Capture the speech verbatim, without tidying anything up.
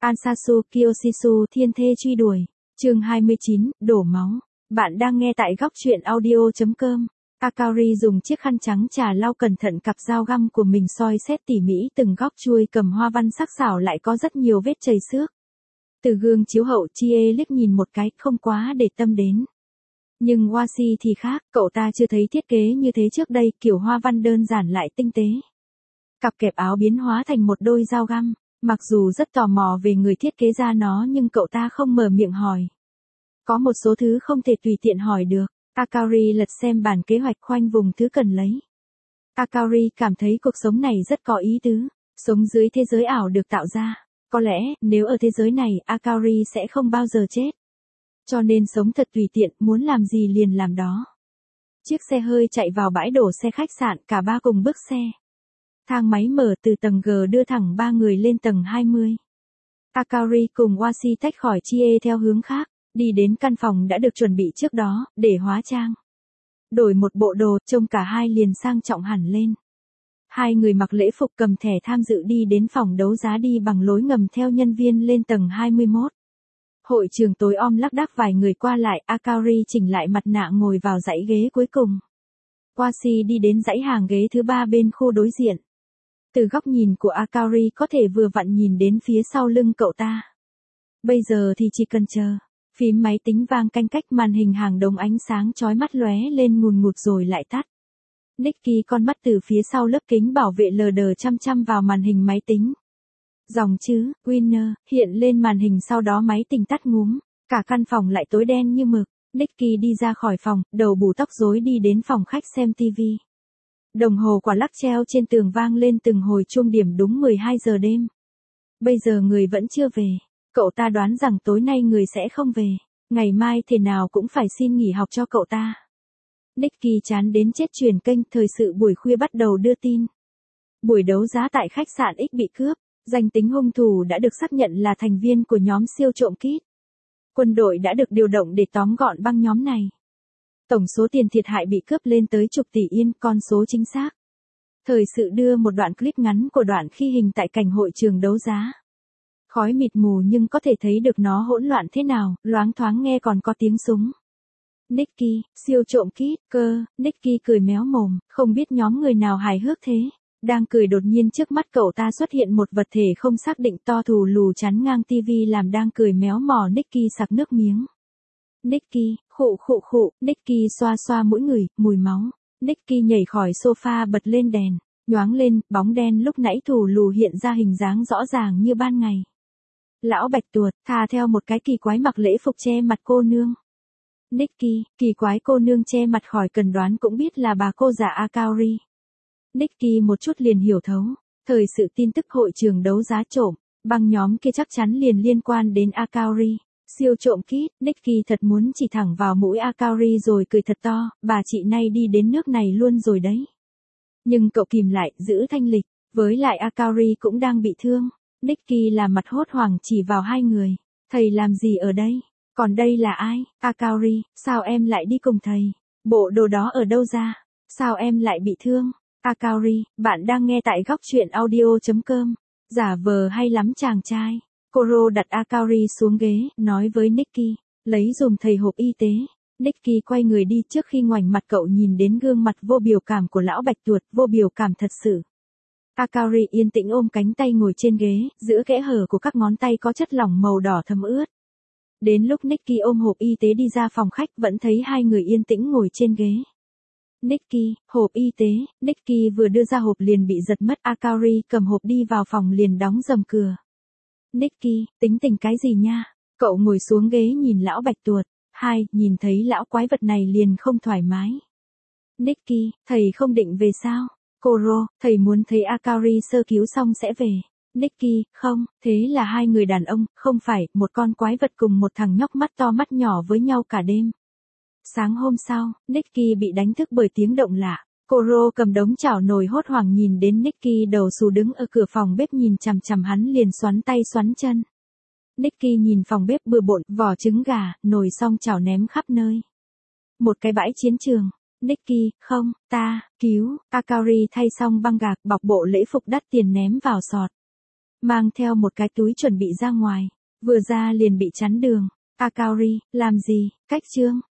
Ansasu Kiyoshisu thiên thê truy đuổi. Chương hai mươi chín, đổ máu. Bạn đang nghe tại góc truyện audio chấm com. Akari dùng chiếc khăn trắng trà lau cẩn thận cặp dao găm của mình, soi xét tỉ mỉ từng góc chuôi cầm hoa văn sắc sảo lại có rất nhiều vết chảy xước. Từ gương chiếu hậu, Chie liếc nhìn một cái, không quá để tâm đến. Nhưng Washi thì khác, cậu ta chưa thấy thiết kế như thế trước đây, kiểu hoa văn đơn giản lại tinh tế. Cặp kẹp áo biến hóa thành một đôi dao găm. Mặc dù rất tò mò về người thiết kế ra nó nhưng cậu ta không mở miệng hỏi. Có một số thứ không thể tùy tiện hỏi được. Akari lật xem bản kế hoạch, khoanh vùng thứ cần lấy. Akari cảm thấy cuộc sống này rất có ý tứ. Sống dưới thế giới ảo được tạo ra. Có lẽ, nếu ở thế giới này, Akari sẽ không bao giờ chết. Cho nên sống thật tùy tiện, muốn làm gì liền làm đó. Chiếc xe hơi chạy vào bãi đổ xe khách sạn, cả ba cùng bước xe. Thang máy mở từ tầng G đưa thẳng ba người lên tầng hai mươi. Akari cùng Washi tách khỏi Chie theo hướng khác, đi đến căn phòng đã được chuẩn bị trước đó, để hóa trang. Đổi một bộ đồ, trông cả hai liền sang trọng hẳn lên. Hai người mặc lễ phục cầm thẻ tham dự đi đến phòng đấu giá, đi bằng lối ngầm theo nhân viên lên tầng hai mươi mốt. Hội trường tối om lác đác vài người qua lại, Akari chỉnh lại mặt nạ ngồi vào dãy ghế cuối cùng. Washi đi đến dãy hàng ghế thứ ba bên khu đối diện. Từ góc nhìn của Akari có thể vừa vặn nhìn đến phía sau lưng cậu ta. Bây giờ thì chỉ cần chờ. Phím máy tính vang canh cách, màn hình hàng đống ánh sáng chói mắt lóe lên ngùn ngụt rồi lại tắt. Nicky con mắt từ phía sau lớp kính bảo vệ lờ đờ chăm chăm vào màn hình máy tính. Dòng chữ Winner hiện lên màn hình, sau đó máy tính tắt ngúm. Cả căn phòng lại tối đen như mực. Nicky đi ra khỏi phòng, đầu bù tóc rối đi đến phòng khách xem tivi. Đồng hồ quả lắc treo trên tường vang lên từng hồi chuông điểm đúng mười hai giờ đêm. Bây giờ người vẫn chưa về. Cậu ta đoán rằng tối nay người sẽ không về. Ngày mai thế nào cũng phải xin nghỉ học cho cậu ta. Nicky chán đến chết chuyển kênh, thời sự buổi khuya bắt đầu đưa tin. Buổi đấu giá tại khách sạn X bị cướp. Danh tính hung thủ đã được xác nhận là thành viên của nhóm siêu trộm Kit. Quân đội đã được điều động để tóm gọn băng nhóm này. Tổng số tiền thiệt hại bị cướp lên tới chục tỷ yên, con số chính xác. Thời sự đưa một đoạn clip ngắn của đoạn khi hình tại cảnh hội trường đấu giá. Khói mịt mù nhưng có thể thấy được nó hỗn loạn thế nào, loáng thoáng nghe còn có tiếng súng. Nicky, siêu trộm Kit, cơ, Nicky cười méo mồm, không biết nhóm người nào hài hước thế. Đang cười đột nhiên trước mắt cậu ta xuất hiện một vật thể không xác định to thù lù chắn ngang tivi, làm đang cười méo mỏ Nicky sặc nước miếng. Nicky, khụ khụ khụ, Nicky xoa xoa mũi người, mùi máu. Nicky nhảy khỏi sofa, bật lên đèn, nhoáng lên, bóng đen lúc nãy thù lù hiện ra hình dáng rõ ràng như ban ngày. Lão Bạch Tuột, thà theo một cái kỳ quái mặc lễ phục che mặt cô nương. Nicky, kỳ quái cô nương che mặt khỏi cần đoán cũng biết là bà cô già Akari. Nicky một chút liền hiểu thấu. Thời sự tin tức hội trường đấu giá trộm, băng nhóm kia chắc chắn liền liên quan đến Akari. Siêu trộm Kit, Nicky thật muốn chỉ thẳng vào mũi Akari rồi cười thật to, bà chị nay đi đến nước này luôn rồi đấy. Nhưng cậu kìm lại, giữ thanh lịch, với lại Akari cũng đang bị thương. Nicky làm mặt hốt hoảng chỉ vào hai người. Thầy làm gì ở đây? Còn đây là ai? Akari, sao em lại đi cùng thầy? Bộ đồ đó ở đâu ra? Sao em lại bị thương? Akari, bạn đang nghe tại góc truyện audio chấm com. Giả vờ hay lắm chàng trai. Koro đặt Akari xuống ghế, nói với Nicky, lấy dùm thầy hộp y tế. Nicky quay người đi, trước khi ngoảnh mặt cậu nhìn đến gương mặt vô biểu cảm của lão Bạch Tuột, vô biểu cảm thật sự. Akari yên tĩnh ôm cánh tay ngồi trên ghế, giữa kẽ hở của các ngón tay có chất lỏng màu đỏ thấm ướt. Đến lúc Nicky ôm hộp y tế đi ra phòng khách, vẫn thấy hai người yên tĩnh ngồi trên ghế. Nicky, hộp y tế. Nicky vừa đưa ra hộp liền bị giật mất. Akari cầm hộp đi vào phòng liền đóng rầm cửa. Nicky, tính tình cái gì nha? Cậu ngồi xuống ghế nhìn lão Bạch Tuột. Hai, nhìn thấy lão quái vật này liền không thoải mái. Nicky, thầy không định về sao? Koro, thầy muốn thấy Akari sơ cứu xong sẽ về. Nicky, không, thế là hai người đàn ông, không phải, một con quái vật cùng một thằng nhóc mắt to mắt nhỏ với nhau cả đêm. Sáng hôm sau, Nicky bị đánh thức bởi tiếng động lạ. Koro cầm đống chảo nồi hốt hoảng nhìn đến Nicky đầu xù đứng ở cửa phòng bếp nhìn chằm chằm hắn liền xoắn tay xoắn chân. Nicky nhìn phòng bếp bừa bộn, vỏ trứng gà, nồi xong chảo ném khắp nơi. Một cái bãi chiến trường. Nicky, không, ta, cứu, Akari thay xong băng gạc bọc bộ lễ phục đắt tiền ném vào sọt. mang theo một cái túi chuẩn bị ra ngoài, vừa ra liền bị chắn đường. Akaori, làm gì, cách Trương,